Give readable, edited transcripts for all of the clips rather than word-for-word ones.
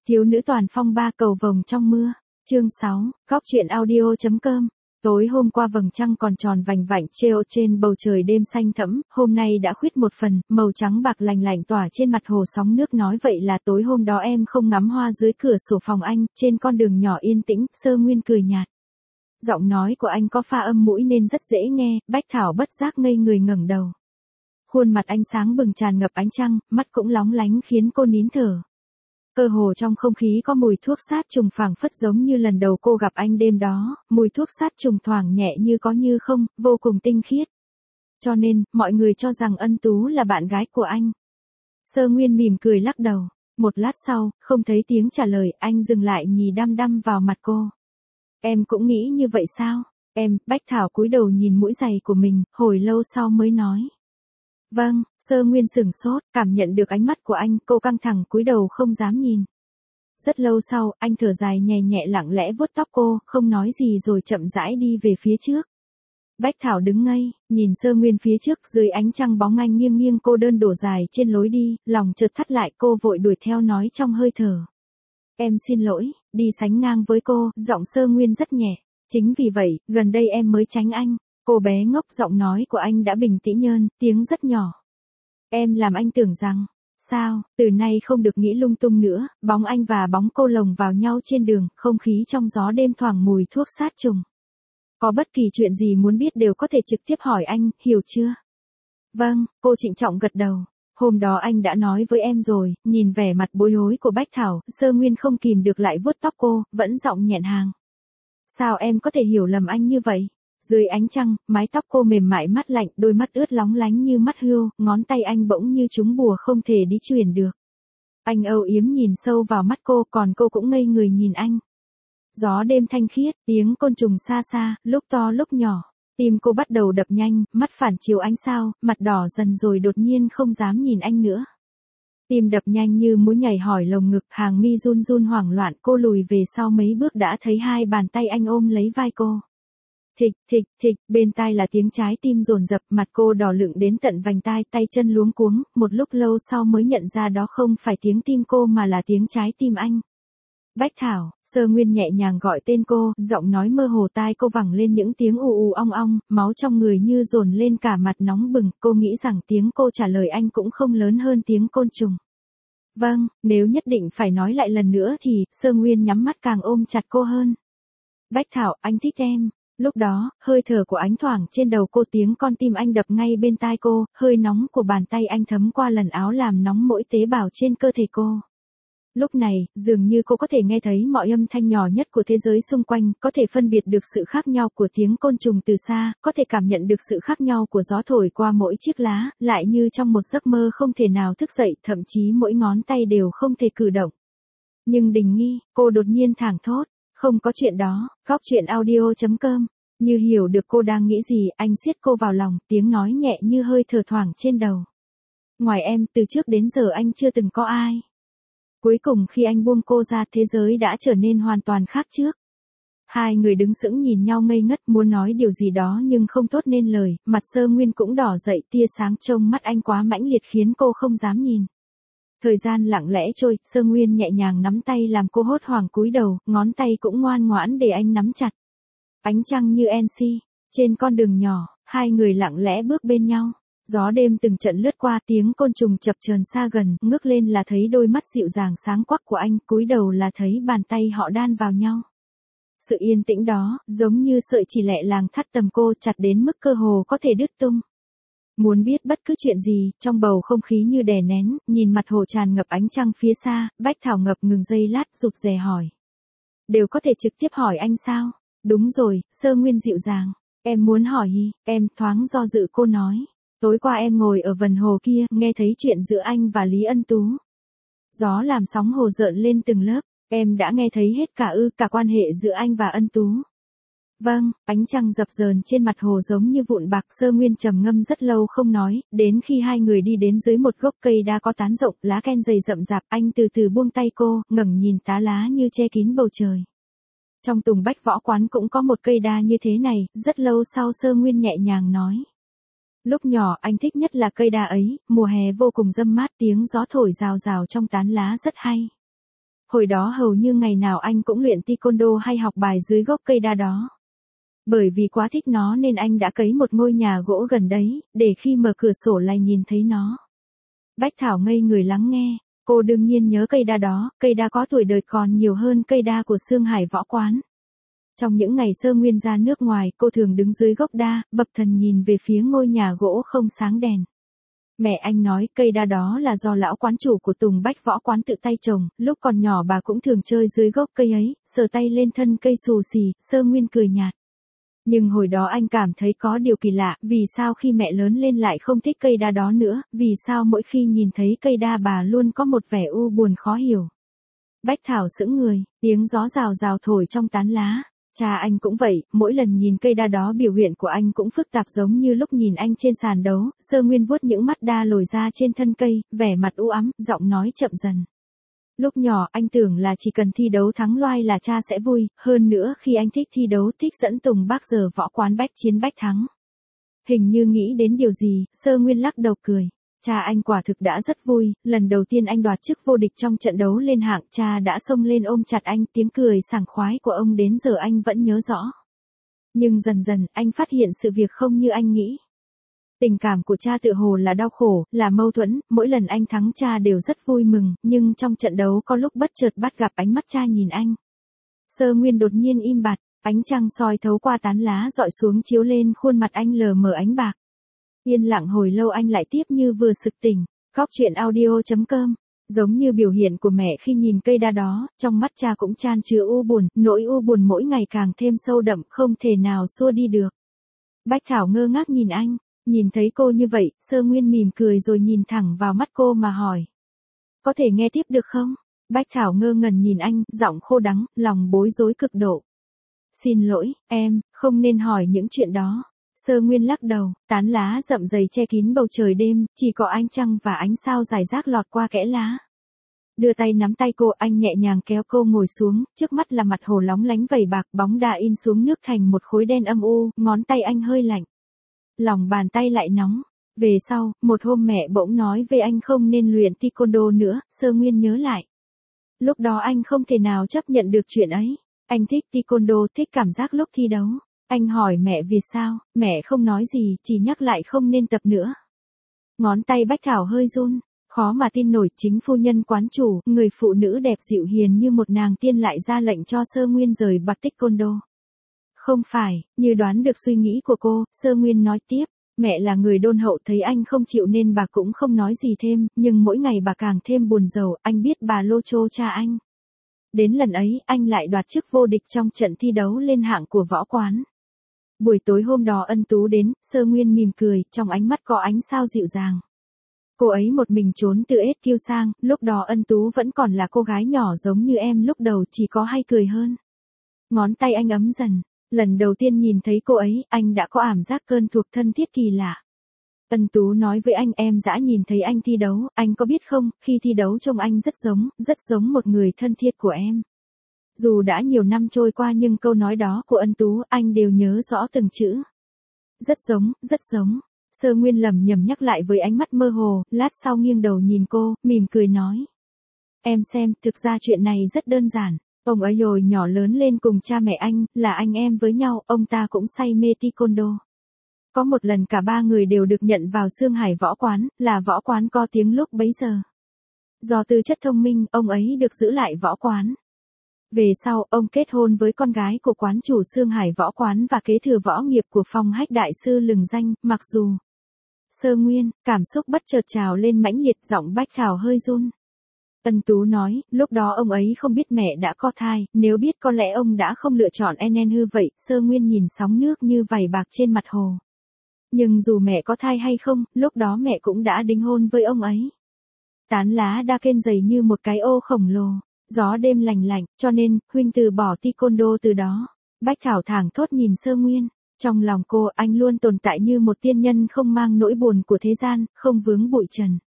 Thiếu nữ toàn phong ba cầu vồng trong mưa. Chương 6, góc truyện audio.com. Tối hôm qua vầng trăng còn tròn vành vạnh treo trên bầu trời đêm xanh thẫm, hôm nay đã khuyết một phần, màu trắng bạc lành lạnh tỏa trên mặt hồ sóng nước. Nói vậy là tối hôm đó em không ngắm hoa dưới cửa sổ phòng anh, trên con đường nhỏ yên tĩnh. Sơ Nguyên cười nhạt. Giọng nói của anh có pha âm mũi nên rất dễ nghe. Bách Thảo bất giác ngây người ngẩng đầu. Khuôn mặt anh sáng bừng tràn ngập ánh trăng, mắt cũng lóng lánh khiến cô nín thở. Cơ hồ trong không khí có mùi thuốc sát trùng phảng phất giống như lần đầu cô gặp anh đêm đó, mùi thuốc sát trùng thoảng nhẹ như có như không, vô cùng tinh khiết. Cho nên, mọi người cho rằng Ân Tú là bạn gái của anh. Sơ Nguyên mỉm cười lắc đầu. Một lát sau, không thấy tiếng trả lời, anh dừng lại nhìn đăm đăm vào mặt cô. Em cũng nghĩ như vậy sao? Em, Bách Thảo cúi đầu nhìn mũi giày của mình, hồi lâu sau mới nói. Vâng, Sơ Nguyên sửng sốt, cảm nhận được ánh mắt của anh, cô căng thẳng cúi đầu không dám nhìn. Rất lâu sau, anh thở dài nhẹ nhẹ lặng lẽ vuốt tóc cô, không nói gì rồi chậm rãi đi về phía trước. Bách Thảo đứng ngây, nhìn Sơ Nguyên phía trước dưới ánh trăng bóng anh nghiêng nghiêng cô đơn đổ dài trên lối đi, lòng chợt thắt lại cô vội đuổi theo nói trong hơi thở. Em xin lỗi, đi sánh ngang với cô, giọng Sơ Nguyên rất nhẹ. Chính vì vậy, gần đây em mới tránh anh. Cô bé ngốc, giọng nói của anh đã bình tĩnh nhơn, tiếng rất nhỏ. Em làm anh tưởng rằng, sao, từ nay không được nghĩ lung tung nữa, bóng anh và bóng cô lồng vào nhau trên đường, không khí trong gió đêm thoảng mùi thuốc sát trùng. Có bất kỳ chuyện gì muốn biết đều có thể trực tiếp hỏi anh, hiểu chưa? Vâng, cô trịnh trọng gật đầu. Hôm đó anh đã nói với em rồi, nhìn vẻ mặt bối rối của Bách Thảo, Sơ Nguyên không kìm được lại vuốt tóc cô, vẫn giọng nhẹn hàng. Sao em có thể hiểu lầm anh như vậy? Dưới ánh trăng, mái tóc cô mềm mại mát lạnh, đôi mắt ướt lóng lánh như mắt hươu, ngón tay anh bỗng như trúng bùa không thể đi chuyển được. Anh âu yếm nhìn sâu vào mắt cô, còn cô cũng ngây người nhìn anh. Gió đêm thanh khiết, tiếng côn trùng xa xa, lúc to lúc nhỏ. Tim cô bắt đầu đập nhanh, mắt phản chiếu ánh sao, mặt đỏ dần rồi đột nhiên không dám nhìn anh nữa. Tim đập nhanh như muốn nhảy hỏi lồng ngực, hàng mi run run hoảng loạn, cô lùi về sau mấy bước đã thấy hai bàn tay anh ôm lấy vai cô. Thịch, thịch, thịch, bên tai là tiếng trái tim dồn dập, mặt cô đỏ lựng đến tận vành tai, tay chân luống cuống, một lúc lâu sau mới nhận ra đó không phải tiếng tim cô mà là tiếng trái tim anh. Bách Thảo, Sơ Nguyên nhẹ nhàng gọi tên cô, giọng nói mơ hồ tai cô vẳng lên những tiếng ù ù ong ong, máu trong người như dồn lên cả mặt nóng bừng, cô nghĩ rằng tiếng cô trả lời anh cũng không lớn hơn tiếng côn trùng. Vâng, nếu nhất định phải nói lại lần nữa thì, Sơ Nguyên nhắm mắt càng ôm chặt cô hơn. Bách Thảo, anh thích em. Lúc đó, hơi thở của ánh thoảng trên đầu cô, tiếng con tim anh đập ngay bên tai cô, hơi nóng của bàn tay anh thấm qua lần áo làm nóng mỗi tế bào trên cơ thể cô. Lúc này, dường như cô có thể nghe thấy mọi âm thanh nhỏ nhất của thế giới xung quanh, có thể phân biệt được sự khác nhau của tiếng côn trùng từ xa, có thể cảm nhận được sự khác nhau của gió thổi qua mỗi chiếc lá, lại như trong một giấc mơ không thể nào thức dậy, thậm chí mỗi ngón tay đều không thể cử động. Nhưng Đình Nghi, cô đột nhiên thảng thốt. Không có chuyện đó, góc truyện audio.com. Như hiểu được cô đang nghĩ gì, anh siết cô vào lòng, tiếng nói nhẹ như hơi thở thoảng trên đầu. Ngoài em, từ trước đến giờ anh chưa từng có ai. Cuối cùng khi anh buông cô ra, thế giới đã trở nên hoàn toàn khác trước. Hai người đứng sững nhìn nhau ngây ngất, muốn nói điều gì đó nhưng không thốt nên lời, mặt Sơ Nguyên cũng đỏ dậy, tia sáng trong mắt anh quá mãnh liệt khiến cô không dám nhìn. Thời gian lặng lẽ trôi, Sơ Nguyên nhẹ nhàng nắm tay làm cô hốt hoảng cúi đầu, ngón tay cũng ngoan ngoãn để anh nắm chặt. Ánh trăng như NC, trên con đường nhỏ, hai người lặng lẽ bước bên nhau. Gió đêm từng trận lướt qua, tiếng côn trùng chập chờn xa gần, ngước lên là thấy đôi mắt dịu dàng sáng quắc của anh, cúi đầu là thấy bàn tay họ đan vào nhau. Sự yên tĩnh đó, giống như sợi chỉ lẹ làng thắt tầm cô chặt đến mức cơ hồ có thể đứt tung. Muốn biết bất cứ chuyện gì, trong bầu không khí như đè nén, nhìn mặt hồ tràn ngập ánh trăng phía xa, Bách Thảo ngập ngừng giây lát rụt rè hỏi. Đều có thể trực tiếp hỏi anh sao? Đúng rồi, Sơ Nguyên dịu dàng. Em muốn hỏi hi, em thoáng do dự cô nói. Tối qua em ngồi ở vần hồ kia, nghe thấy chuyện giữa anh và Lý Ân Tú. Gió làm sóng hồ rợn lên từng lớp, em đã nghe thấy hết cả quan hệ giữa anh và Ân Tú. Vâng, ánh trăng dập dờn trên mặt hồ giống như vụn bạc. Sơ Nguyên trầm ngâm rất lâu không nói, đến khi hai người đi đến dưới một gốc cây đa có tán rộng, lá ken dày rậm rạp, anh từ từ buông tay cô, ngẩng nhìn tá lá như che kín bầu trời. Trong Tùng Bách Võ Quán cũng có một cây đa như thế này, rất lâu sau Sơ Nguyên nhẹ nhàng nói. Lúc nhỏ anh thích nhất là cây đa ấy, mùa hè vô cùng râm mát, tiếng gió thổi rào rào trong tán lá rất hay. hồi đó hầu như ngày nào anh cũng luyện taekwondo hay học bài dưới gốc cây đa đó. Bởi vì quá thích nó nên anh đã cấy một ngôi nhà gỗ gần đấy, để khi mở cửa sổ lại nhìn thấy nó. Bách Thảo ngây người lắng nghe, cô đương nhiên nhớ cây đa đó, cây đa có tuổi đời còn nhiều hơn cây đa của Sương Hải Võ Quán. Trong những ngày Sơ Nguyên ra nước ngoài, cô thường đứng dưới gốc đa, bập thần nhìn về phía ngôi nhà gỗ không sáng đèn. Mẹ anh nói cây đa đó là do lão quán chủ của Tùng Bách Võ Quán tự tay trồng, lúc còn nhỏ bà cũng thường chơi dưới gốc cây ấy, sờ tay lên thân cây xù xì, Sơ Nguyên cười nhạt. Nhưng hồi đó anh cảm thấy có điều kỳ lạ, vì sao khi mẹ lớn lên lại không thích cây đa đó nữa, vì sao mỗi khi nhìn thấy cây đa bà luôn có một vẻ u buồn khó hiểu. Bách Thảo sững người, tiếng gió rào rào thổi trong tán lá. Cha anh cũng vậy, mỗi lần nhìn cây đa đó biểu hiện của anh cũng phức tạp giống như lúc nhìn anh trên sàn đấu, Sơ Nguyên vuốt những mắt đa lồi ra trên thân cây, vẻ mặt u ám, giọng nói chậm dần. Lúc nhỏ anh tưởng là chỉ cần thi đấu thắng loai là cha sẽ vui, hơn nữa khi anh thích thi đấu thích dẫn Tùng Bác giờ Võ Quán bách chiến bách thắng. Hình như nghĩ đến điều gì, Sơ Nguyên lắc đầu cười. Cha anh quả thực đã rất vui, lần đầu tiên anh đoạt chức vô địch trong trận đấu lên hạng, cha đã xông lên ôm chặt anh, tiếng cười sảng khoái của ông đến giờ anh vẫn nhớ rõ. Nhưng dần dần, anh phát hiện sự việc không như anh nghĩ. Tình cảm của cha tựa hồ là đau khổ, là mâu thuẫn, mỗi lần anh thắng cha đều rất vui mừng, nhưng trong trận đấu có lúc bất chợt bắt gặp ánh mắt cha nhìn anh. Sơ Nguyên đột nhiên im bặt, ánh trăng soi thấu qua tán lá dọi xuống chiếu lên khuôn mặt anh lờ mờ ánh bạc. Yên lặng hồi lâu anh lại tiếp như vừa sực tỉnh. Góc truyện audio.com. Giống như biểu hiện của mẹ khi nhìn cây đa đó, trong mắt cha cũng chan chứa u buồn, nỗi u buồn mỗi ngày càng thêm sâu đậm, không thể nào xua đi được. Bách Thảo ngơ ngác nhìn anh, nhìn thấy cô như vậy, Sơ Nguyên mỉm cười rồi nhìn thẳng vào mắt cô mà hỏi. Có thể nghe tiếp được không? Bách Thảo ngơ ngẩn nhìn anh, giọng khô đắng, lòng bối rối cực độ. Xin lỗi, em, không nên hỏi những chuyện đó. Sơ Nguyên lắc đầu, tán lá rậm rầy che kín bầu trời đêm, chỉ có ánh trăng và ánh sao rải rác lọt qua kẽ lá. Đưa tay nắm tay cô, anh nhẹ nhàng kéo cô ngồi xuống, trước mắt là mặt hồ lóng lánh vẩy bạc, bóng đá in xuống nước thành một khối đen âm u, ngón tay anh hơi lạnh. Lòng bàn tay lại nóng. Về sau, một hôm mẹ bỗng nói với anh không nên luyện taekwondo nữa, Sơ Nguyên nhớ lại. Lúc đó anh không thể nào chấp nhận được chuyện ấy. Anh thích taekwondo, thích cảm giác lúc thi đấu. Anh hỏi mẹ vì sao, mẹ không nói gì, chỉ nhắc lại không nên tập nữa. Ngón tay Bách Thảo hơi run, khó mà tin nổi chính phu nhân quán chủ, người phụ nữ đẹp dịu hiền như một nàng tiên lại ra lệnh cho Sơ Nguyên rời bạt taekwondo. Không phải, như đoán được suy nghĩ của cô, Sơ Nguyên nói tiếp, mẹ là người đôn hậu thấy anh không chịu nên bà cũng không nói gì thêm, nhưng mỗi ngày bà càng thêm buồn rầu, anh biết bà lô chô cha anh. Đến lần ấy, anh lại đoạt chức vô địch trong trận thi đấu lên hạng của Võ Quán. Buổi tối hôm đó Ân Tú đến, Sơ Nguyên mỉm cười, trong ánh mắt có ánh sao dịu dàng. Cô ấy một mình trốn từ SQ sang, lúc đó Ân Tú vẫn còn là cô gái nhỏ giống như em lúc đầu, chỉ có hay cười hơn. Ngón tay anh ấm dần, lần đầu tiên nhìn thấy cô ấy, anh đã có ảm giác cơn thuộc thân thiết kỳ lạ. Ân Tú nói với anh, em dã nhìn thấy anh thi đấu, anh có biết không, khi thi đấu trông anh rất giống một người thân thiết của em. Dù đã nhiều năm trôi qua nhưng câu nói đó của Ân Tú anh đều nhớ rõ từng chữ. Rất giống. Sơ Nguyên lẩm nhẩm nhắc lại với ánh mắt mơ hồ, lát sau nghiêng đầu nhìn cô, mỉm cười nói. Em xem, thực ra chuyện này rất đơn giản. Ông ấy hồi nhỏ lớn lên cùng cha mẹ anh, là anh em với nhau, ông ta cũng say mê taekwondo. Có một lần cả ba người đều được nhận vào Sương Hải Võ Quán, là võ quán có tiếng lúc bấy giờ. Do tư chất thông minh, ông ấy được giữ lại võ quán. Về sau, ông kết hôn với con gái của quán chủ Sương Hải Võ Quán và kế thừa võ nghiệp của Phong Hách đại sư lừng danh, mặc dù. Sơ Nguyên, cảm xúc bất chợt trào lên mãnh liệt, giọng Bách Thảo hơi run. Ân Tú nói, lúc đó ông ấy không biết mẹ đã có thai, nếu biết có lẽ ông đã không lựa chọn NN hư vậy. Sơ Nguyên nhìn sóng nước như vảy bạc trên mặt hồ. Nhưng dù mẹ có thai hay không, lúc đó mẹ cũng đã đính hôn với ông ấy. Tán lá đa kên dày như một cái ô khổng lồ. Gió đêm lành lạnh, cho nên, huynh từ bỏ taekwondo từ đó. Bách Thảo thảng thốt nhìn Sơ Nguyên. Trong lòng cô, anh luôn tồn tại như một tiên nhân không mang nỗi buồn của thế gian, không vướng bụi trần.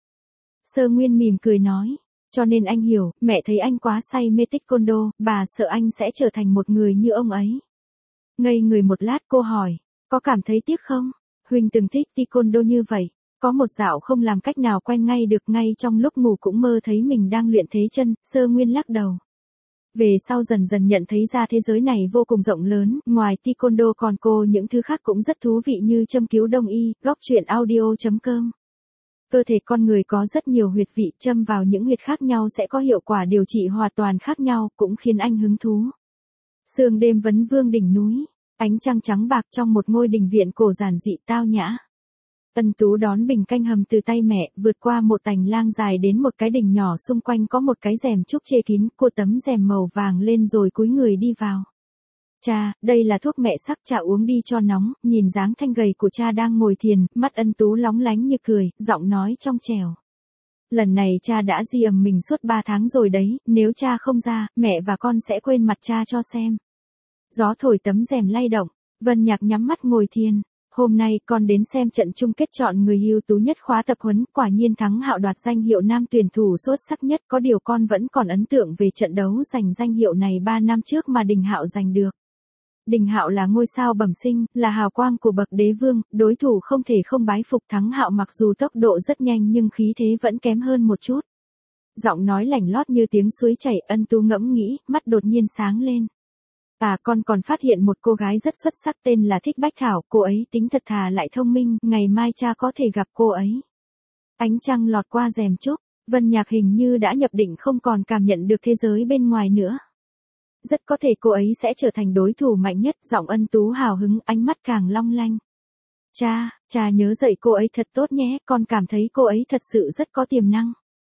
Sơ Nguyên mỉm cười nói. Cho nên anh hiểu, mẹ thấy anh quá say mê taekwondo, bà sợ anh sẽ trở thành một người như ông ấy. Ngây người một lát cô hỏi, có cảm thấy tiếc không? Huynh từng thích taekwondo như vậy. Có một dạo không làm cách nào quen ngay được, ngay trong lúc ngủ cũng mơ thấy mình đang luyện thế chân. Sơ Nguyên lắc đầu. Về sau dần dần nhận thấy ra thế giới này vô cùng rộng lớn, ngoài taekwondo còn những thứ khác cũng rất thú vị như châm cứu đông y, góc truyện audio.com. Cơ thể con người có rất nhiều huyệt vị, châm vào những huyệt khác nhau sẽ có hiệu quả điều trị hoàn toàn khác nhau, cũng khiến anh hứng thú. Sương đêm vấn vương đỉnh núi, ánh trăng trắng bạc trong một ngôi đình viện cổ giản dị tao nhã. Ân Tú đón bình canh hầm từ tay mẹ, vượt qua một tành lang dài đến một cái đình nhỏ, xung quanh có một cái rèm trúc che kín, cô tấm rèm màu vàng lên rồi cúi người đi vào. Cha, đây là thuốc mẹ sắc, cha uống đi cho nóng. Nhìn dáng thanh gầy của cha đang ngồi thiền, mắt Ân Tú lóng lánh như cười, giọng nói trong trẻo. Lần này cha đã ghi ẩm mình suốt 3 tháng rồi đấy, nếu cha không ra, mẹ và con sẽ quên mặt cha cho xem. Gió thổi tấm rèm lay động, Vân Nhạc nhắm mắt ngồi thiền. Hôm nay con đến xem trận chung kết chọn người ưu tú nhất khóa tập huấn, quả nhiên Thắng Hạo đoạt danh hiệu nam tuyển thủ xuất sắc nhất, có điều con vẫn còn ấn tượng về trận đấu giành danh hiệu này 3 năm trước mà Đình Hạo giành được. Đình Hạo là ngôi sao bẩm sinh, là hào quang của bậc đế vương, đối thủ không thể không bái phục. Thắng Hạo mặc dù tốc độ rất nhanh nhưng khí thế vẫn kém hơn một chút. Giọng nói lảnh lót như tiếng suối chảy, Ân Tú ngẫm nghĩ, mắt đột nhiên sáng lên. Con còn phát hiện một cô gái rất xuất sắc tên là Thích Bách Thảo, cô ấy tính thật thà lại thông minh, ngày mai cha có thể gặp cô ấy. Ánh trăng lọt qua rèm trúc, Vân Nhạc hình như đã nhập định không còn cảm nhận được thế giới bên ngoài nữa. Rất có thể cô ấy sẽ trở thành đối thủ mạnh nhất, giọng Ân Tú hào hứng, ánh mắt càng long lanh. Cha nhớ dạy cô ấy thật tốt nhé, con cảm thấy cô ấy thật sự rất có tiềm năng.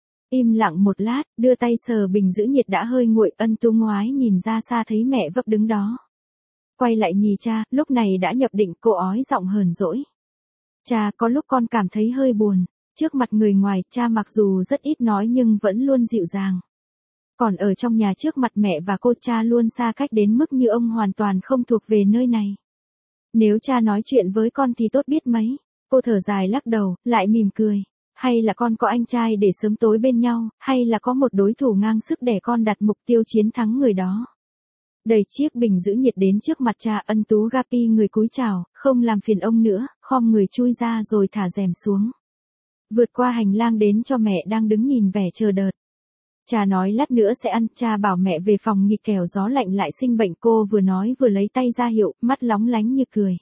Im lặng một lát, đưa tay sờ bình giữ nhiệt đã hơi nguội, Ân Tú ngoái nhìn ra xa thấy mẹ vấp đứng đó. Quay lại nhìn cha, lúc này đã nhập định, cô ói giọng hờn dỗi. Cha, có lúc con cảm thấy hơi buồn, trước mặt người ngoài, cha mặc dù rất ít nói nhưng vẫn luôn dịu dàng. Còn ở trong nhà trước mặt mẹ và cô, cha luôn xa cách đến mức như ông hoàn toàn không thuộc về nơi này. Nếu cha nói chuyện với con thì tốt biết mấy. Cô thở dài lắc đầu, lại mỉm cười. Hay là con có anh trai để sớm tối bên nhau, hay là có một đối thủ ngang sức để con đặt mục tiêu chiến thắng người đó. Đẩy chiếc bình giữ nhiệt đến trước mặt cha, Ân Tú Gapi người cúi chào, không làm phiền ông nữa, khom người chui ra rồi thả rèm xuống. Vượt qua hành lang đến cho mẹ đang đứng nhìn vẻ chờ đợi. Cha nói lát nữa sẽ ăn, cha bảo mẹ về phòng nghỉ kẻo gió lạnh lại sinh bệnh, cô vừa nói vừa lấy tay ra hiệu, mắt lóng lánh như cười.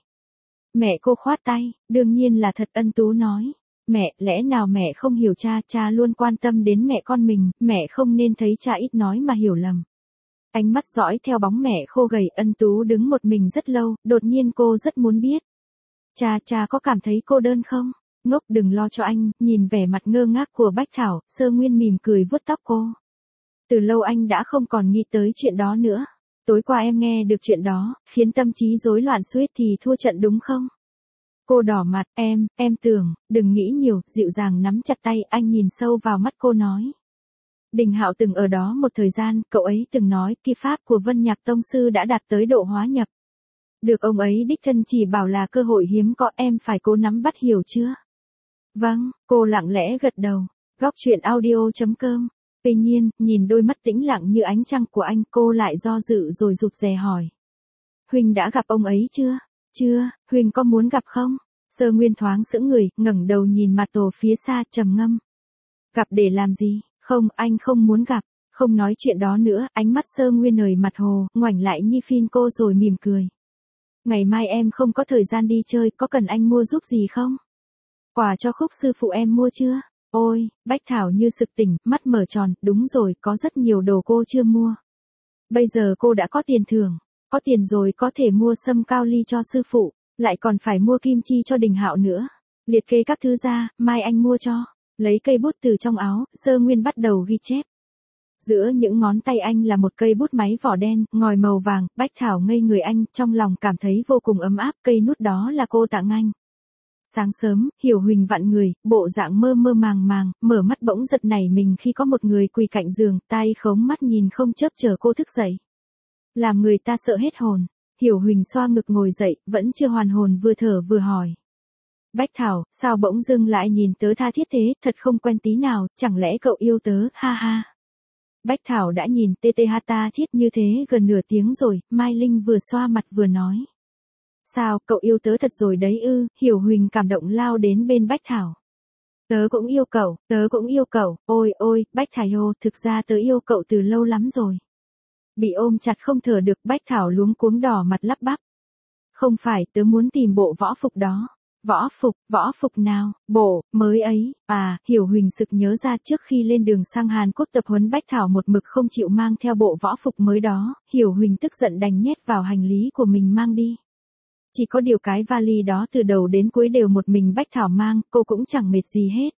Mẹ cô khoát tay, đương nhiên là thật, Ân Tú nói. Mẹ, lẽ nào mẹ không hiểu cha luôn quan tâm đến mẹ con mình, mẹ không nên thấy cha ít nói mà hiểu lầm. Ánh mắt dõi theo bóng mẹ khô gầy, Ân Tú đứng một mình rất lâu, đột nhiên cô rất muốn biết. Cha có cảm thấy cô đơn không? Ngốc, đừng lo cho anh, nhìn vẻ mặt ngơ ngác của Bách Thảo, Sơ Nguyên mỉm cười vuốt tóc cô. Từ lâu anh đã không còn nghĩ tới chuyện đó nữa. Tối qua em nghe được chuyện đó, khiến tâm trí rối loạn suýt thì thua trận đúng không? Cô đỏ mặt, em tưởng, đừng nghĩ nhiều, dịu dàng nắm chặt tay anh, nhìn sâu vào mắt cô nói. Đình Hạo từng ở đó một thời gian, cậu ấy từng nói, kỳ pháp của Vân Nhạc Tông Sư đã đạt tới độ hóa nhập. Được ông ấy đích thân chỉ bảo là cơ hội hiếm có, em phải cố nắm bắt, hiểu chưa? Vâng, cô lặng lẽ gật đầu. Góc truyện audio.com. Tuy nhiên, nhìn đôi mắt tĩnh lặng như ánh trăng của anh, cô lại do dự rồi rụt rè hỏi. Huỳnh đã gặp ông ấy chưa? Chưa, Huỳnh có muốn gặp không? Sơ Nguyên thoáng sững người, ngẩng đầu nhìn mặt tổ phía xa, trầm ngâm. Gặp để làm gì? Không, anh không muốn gặp. Không nói chuyện đó nữa, ánh mắt Sơ Nguyên nời mặt hồ, ngoảnh lại Nhi Phin cô rồi mỉm cười. Ngày mai em không có thời gian đi chơi, có cần anh mua giúp gì không? Quà cho Khúc sư phụ em mua chưa? Ôi, Bách Thảo như sực tỉnh, mắt mở tròn, đúng rồi, có rất nhiều đồ cô chưa mua. Bây giờ cô đã có tiền thưởng, có tiền rồi có thể mua sâm cao ly cho sư phụ, lại còn phải mua kim chi cho Đình Hạo nữa. Liệt kê các thứ ra, mai anh mua cho. Lấy cây bút từ trong áo, Sơ Nguyên bắt đầu ghi chép. Giữa những ngón tay anh là một cây bút máy vỏ đen, ngòi màu vàng, Bách Thảo ngây người anh, trong lòng cảm thấy vô cùng ấm áp, cây nút đó là cô tặng anh. Sáng sớm, Hiểu Huỳnh vặn người, bộ dạng mơ mơ màng màng, mở mắt bỗng giật nảy mình khi có một người quỳ cạnh giường, tay khống mắt nhìn không chớp chờ cô thức dậy. Làm người ta sợ hết hồn. Hiểu Huỳnh xoa ngực ngồi dậy, vẫn chưa hoàn hồn, vừa thở vừa hỏi. Bách Thảo, sao bỗng dưng lại nhìn tớ tha thiết thế, thật không quen tí nào, chẳng lẽ cậu yêu tớ, ha ha. Bách Thảo đã nhìn TTH ta thiết như thế gần nửa tiếng rồi, Mai Linh vừa xoa mặt vừa nói. Sao, cậu yêu tớ thật rồi đấy ư? Hiểu Huỳnh cảm động lao đến bên Bách Thảo. Tớ cũng yêu cậu, ôi, Bách Thảo, thực ra tớ yêu cậu từ lâu lắm rồi. Bị ôm chặt không thở được, Bách Thảo luống cuống đỏ mặt lắp bắp. Không phải, tớ muốn tìm bộ võ phục đó. Võ phục nào, bộ, mới ấy, Hiểu Huỳnh sực nhớ ra trước khi lên đường sang Hàn Quốc tập huấn Bách Thảo một mực không chịu mang theo bộ võ phục mới đó, Hiểu Huỳnh tức giận đành nhét vào hành lý của mình mang đi. Chỉ có điều cái vali đó từ đầu đến cuối đều một mình Bách Thảo mang, cô cũng chẳng mệt gì hết.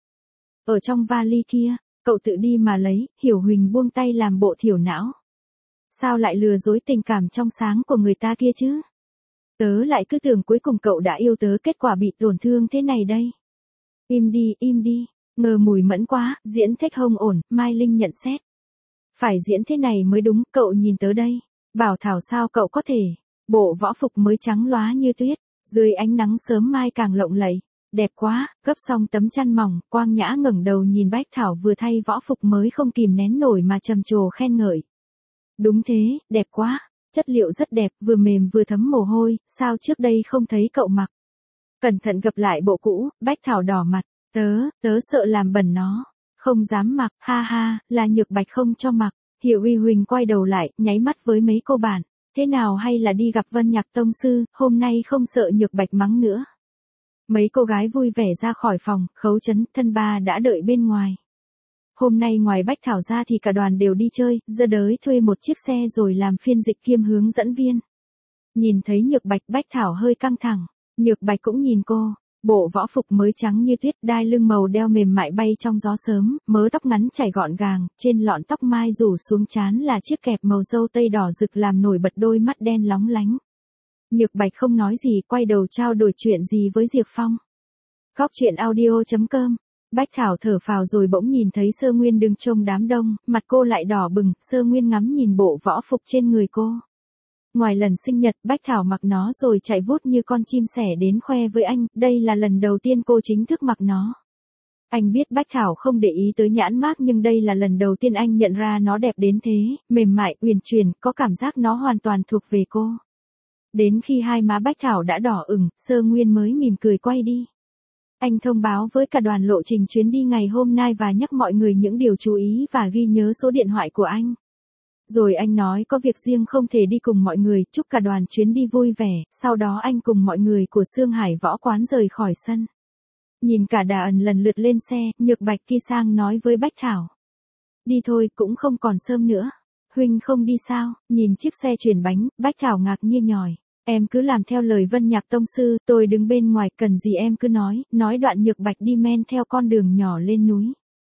Ở trong vali kia, cậu tự đi mà lấy, Hiểu Huỳnh buông tay làm bộ thiểu não. Sao lại lừa dối tình cảm trong sáng của người ta kia chứ? Tớ lại cứ tưởng cuối cùng cậu đã yêu tớ, kết quả bị tổn thương thế này đây. Im đi, ngờ mùi mẫn quá, diễn thích không ổn, Mai Linh nhận xét. Phải diễn thế này mới đúng, cậu nhìn tớ đây. Bảo Thảo sao cậu có thể, bộ võ phục mới trắng lóa như tuyết, dưới ánh nắng sớm mai càng lộng lẫy. Đẹp quá, gấp xong tấm chăn mỏng, Quang Nhã ngẩng đầu nhìn Bách Thảo vừa thay võ phục mới không kìm nén nổi mà trầm trồ khen ngợi. Đúng thế, đẹp quá, chất liệu rất đẹp, vừa mềm vừa thấm mồ hôi, sao trước đây không thấy cậu mặc. Cẩn thận gập lại bộ cũ, Bách Thảo đỏ mặt, tớ sợ làm bẩn nó, không dám mặc, ha, là Nhược Bạch không cho mặc. Hiểu Uy Huỳnh quay đầu lại, nháy mắt với mấy cô bạn, thế nào hay là đi gặp Vân Nhạc tông sư, hôm nay không sợ Nhược Bạch mắng nữa. Mấy cô gái vui vẻ ra khỏi phòng, Khấu Trấn, Thân Ba đã đợi bên ngoài. Hôm nay ngoài Bách Thảo ra thì cả đoàn đều đi chơi, Dơ Đới thuê một chiếc xe rồi làm phiên dịch kiêm hướng dẫn viên. Nhìn thấy Nhược Bạch, Bách Thảo hơi căng thẳng, Nhược Bạch cũng nhìn cô, bộ võ phục mới trắng như tuyết, đai lưng màu đeo mềm mại bay trong gió sớm, mớ tóc ngắn chảy gọn gàng, trên lọn tóc mai rủ xuống trán là chiếc kẹp màu dâu tây đỏ rực làm nổi bật đôi mắt đen lóng lánh. Nhược Bạch không nói gì, quay đầu trao đổi chuyện gì với Diệp Phong. Góc chuyện audio.com. Bách Thảo thở phào rồi bỗng nhìn thấy Sơ Nguyên đứng trông đám đông, mặt cô lại đỏ bừng, Sơ Nguyên ngắm nhìn bộ võ phục trên người cô. Ngoài lần sinh nhật, Bách Thảo mặc nó rồi chạy vút như con chim sẻ đến khoe với anh, đây là lần đầu tiên cô chính thức mặc nó. Anh biết Bách Thảo không để ý tới nhãn mác nhưng đây là lần đầu tiên anh nhận ra nó đẹp đến thế, mềm mại, uyển chuyển, có cảm giác nó hoàn toàn thuộc về cô. Đến khi hai má Bách Thảo đã đỏ ửng, Sơ Nguyên mới mỉm cười quay đi. Anh thông báo với cả đoàn lộ trình chuyến đi ngày hôm nay và nhắc mọi người những điều chú ý và ghi nhớ số điện thoại của anh. Rồi anh nói có việc riêng không thể đi cùng mọi người, chúc cả đoàn chuyến đi vui vẻ, sau đó anh cùng mọi người của Sương Hải Võ Quán rời khỏi sân. Nhìn cả đàn lần lượt lên xe, Nhược Bạch kia sang nói với Bách Thảo. Đi thôi, cũng không còn sớm nữa. Huynh không đi sao? Nhìn chiếc xe chuyển bánh, Bách Thảo ngạc nhiên nhòi. Em cứ làm theo lời Vân Nhạc tông sư, tôi đứng bên ngoài, cần gì em cứ nói đoạn Nhược Bạch đi men theo con đường nhỏ lên núi.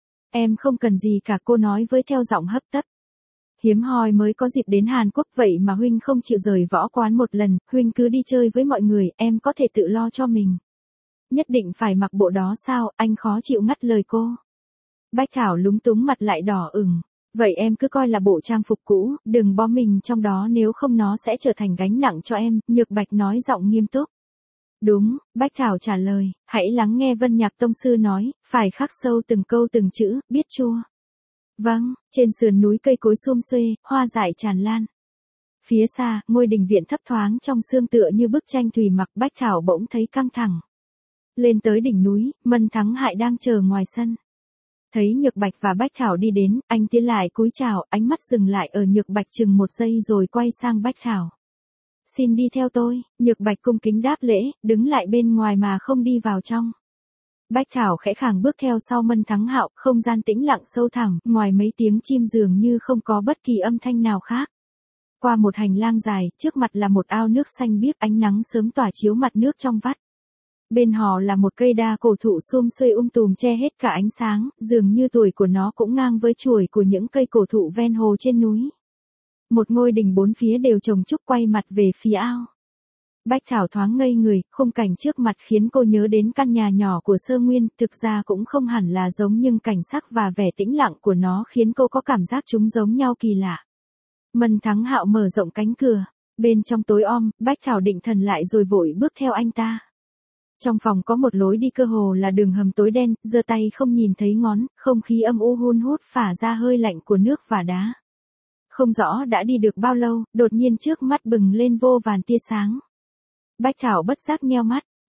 Em không cần gì cả, cô nói với theo giọng hấp tấp. Hiếm hoi mới có dịp đến Hàn Quốc vậy mà Huynh không chịu rời Võ Quán một lần, Huynh cứ đi chơi với mọi người, em có thể tự lo cho mình. Nhất định phải mặc bộ đó sao, anh khó chịu ngắt lời cô. Bách Thảo lúng túng mặt lại đỏ ửng. Vậy em cứ coi là bộ trang phục cũ, đừng bó mình trong đó nếu không nó sẽ trở thành gánh nặng cho em, Nhược Bạch nói giọng nghiêm túc. Đúng, Bách Thảo trả lời, hãy lắng nghe Vân Nhạc tông sư nói, phải khắc sâu từng câu từng chữ, biết chưa? Vâng, trên sườn núi cây cối sum xuê, hoa dại tràn lan. Phía xa, ngôi đình viện thấp thoáng trong sương tựa như bức tranh thủy mặc, Bách Thảo bỗng thấy căng thẳng. Lên tới đỉnh núi, Mân Thắng Hại đang chờ ngoài sân. Thấy Nhược Bạch và Bách Thảo đi đến, anh tiến lại cúi chào, ánh mắt dừng lại ở Nhược Bạch chừng một giây rồi quay sang Bách Thảo. Xin đi theo tôi, Nhược Bạch cung kính đáp lễ, đứng lại bên ngoài mà không đi vào trong. Bách Thảo khẽ khàng bước theo sau Mân Thắng Hạo, không gian tĩnh lặng sâu thẳm, ngoài mấy tiếng chim dường như không có bất kỳ âm thanh nào khác. Qua một hành lang dài, trước mặt là một ao nước xanh biếc, ánh nắng sớm tỏa chiếu mặt nước trong vắt. Bên họ là một cây đa cổ thụ sum xuê tùm che hết cả ánh sáng, dường như tuổi của nó cũng ngang với chuỗi của những cây cổ thụ ven hồ trên núi. Một ngôi đình bốn phía đều trồng trúc quay mặt về phía ao. Bách Thảo thoáng ngây người, khung cảnh trước mặt khiến cô nhớ đến căn nhà nhỏ của Sơ Nguyên, thực ra cũng không hẳn là giống nhưng cảnh sắc và vẻ tĩnh lặng của nó khiến cô có cảm giác chúng giống nhau kỳ lạ. Mân Thắng Hạo mở rộng cánh cửa, bên trong tối om, Bách Thảo định thần lại rồi vội bước theo anh ta. Trong phòng có một lối đi cơ hồ là đường hầm tối đen, giơ tay không nhìn thấy ngón, không khí âm u hun hút phả ra hơi lạnh của nước và đá. Không rõ đã đi được bao lâu, đột nhiên trước mắt bừng lên vô vàn tia sáng. Bách Thảo bất giác nheo mắt,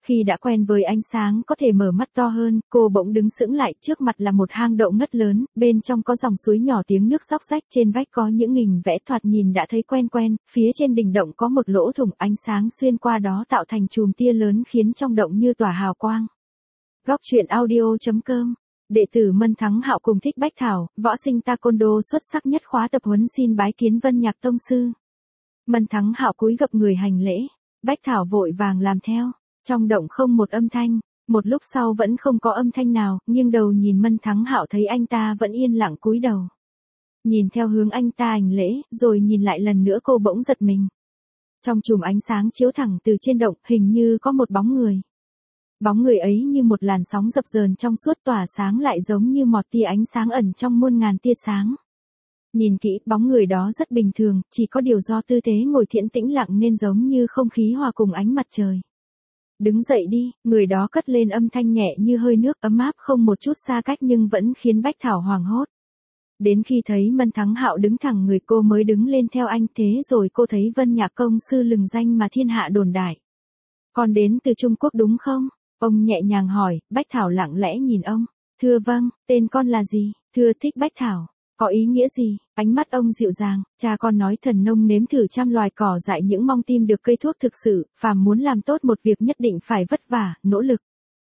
Khi đã quen với ánh sáng có thể mở mắt to hơn, cô bỗng đứng sững lại, trước mặt là một hang động ngất lớn, bên trong có dòng suối nhỏ tiếng nước róc rách, trên vách có những hình vẽ thoạt nhìn đã thấy quen quen, phía trên đỉnh động có một lỗ thủng, ánh sáng xuyên qua đó tạo thành chùm tia lớn khiến trong động như tỏa hào quang. Góc truyện audio.com. Đệ tử Mân Thắng Hạo cùng Thích Bách Thảo, võ sinh taekwondo xuất sắc nhất khóa tập huấn xin bái kiến Vân Nhạc tông sư. Mân Thắng Hạo cúi gập người hành lễ, Bách Thảo vội vàng làm theo. Trong động không một âm thanh, một lúc sau vẫn không có âm thanh nào, nghiêng đầu nhìn Mân Thắng Hạo thấy anh ta vẫn yên lặng cúi đầu. Nhìn theo hướng anh ta hành lễ, rồi nhìn lại lần nữa cô bỗng giật mình. Trong chùm ánh sáng chiếu thẳng từ trên động, hình như có một bóng người. Bóng người ấy như một làn sóng dập dờn trong suốt tỏa sáng lại giống như một tia ánh sáng ẩn trong muôn ngàn tia sáng. Nhìn kỹ, bóng người đó rất bình thường, chỉ có điều do tư thế ngồi thiện tĩnh lặng nên giống như không khí hòa cùng ánh mặt trời. Đứng dậy đi, người đó cất lên âm thanh nhẹ như hơi nước, ấm áp không một chút xa cách nhưng vẫn khiến Bách Thảo hoảng hốt. Đến khi thấy Mân Thắng Hạo đứng thẳng người cô mới đứng lên theo anh, thế rồi cô thấy Vân Nhạc công sư lừng danh mà thiên hạ đồn đại. Con đến từ Trung Quốc đúng không? Ông nhẹ nhàng hỏi, Bách Thảo lặng lẽ nhìn ông. Thưa vâng, tên con là gì? Thưa Thích Bách Thảo. Có ý nghĩa gì? Ánh mắt ông dịu dàng, cha con nói thần nông nếm thử trăm loài cỏ dại những mong tim được cây thuốc thực sự, phàm muốn làm tốt một việc nhất định phải vất vả, nỗ lực.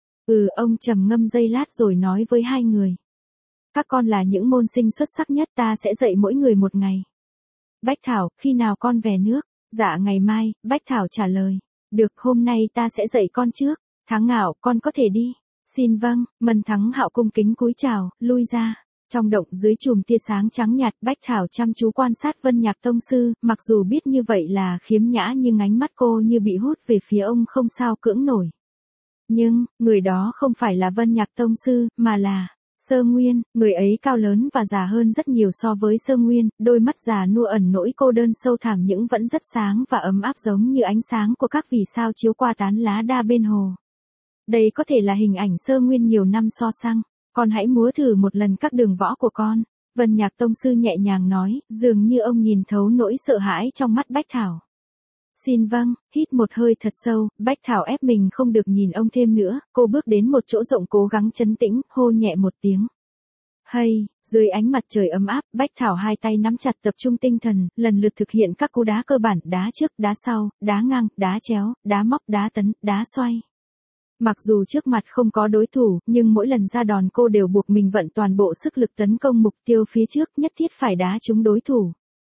Ông trầm ngâm giây lát rồi nói với hai người. Các con là những môn sinh xuất sắc nhất, ta sẽ dạy mỗi người một ngày. Bách Thảo, khi nào con về nước? Dạ ngày mai, Bách Thảo trả lời. Được, hôm nay ta sẽ dạy con trước. Thắng Ngạo, con có thể đi. Xin vâng, Mân Thắng Hạo cung kính cúi chào, lui ra. Trong động dưới chùm tia sáng trắng nhạt, Bách Thảo chăm chú quan sát Vân Nhạc tông sư, mặc dù biết như vậy là khiếm nhã nhưng ánh mắt cô như bị hút về phía ông không sao cưỡng nổi. Nhưng, người đó không phải là Vân Nhạc tông sư, mà là Sơ Nguyên, người ấy cao lớn và già hơn rất nhiều so với Sơ Nguyên, đôi mắt già nua ẩn nỗi cô đơn sâu thẳm nhưng vẫn rất sáng và ấm áp giống như ánh sáng của các vì sao chiếu qua tán lá đa bên hồ. Đây có thể là hình ảnh Sơ Nguyên nhiều năm so săng. Con hãy múa thử một lần các đường võ của con. Vân Nhạc tông sư nhẹ nhàng nói, dường như ông nhìn thấu nỗi sợ hãi trong mắt Bách Thảo. Xin vâng, hít một hơi thật sâu, Bách Thảo ép mình không được nhìn ông thêm nữa, cô bước đến một chỗ rộng cố gắng trấn tĩnh, hô nhẹ một tiếng. Hay, dưới ánh mặt trời ấm áp, Bách Thảo hai tay nắm chặt tập trung tinh thần, lần lượt thực hiện các cú đá cơ bản, đá trước, đá sau, đá ngang, đá chéo, đá móc, đá tấn, đá xoay. Mặc dù trước mặt không có đối thủ, nhưng mỗi lần ra đòn cô đều buộc mình vận toàn bộ sức lực tấn công mục tiêu phía trước, nhất thiết phải đá trúng đối thủ.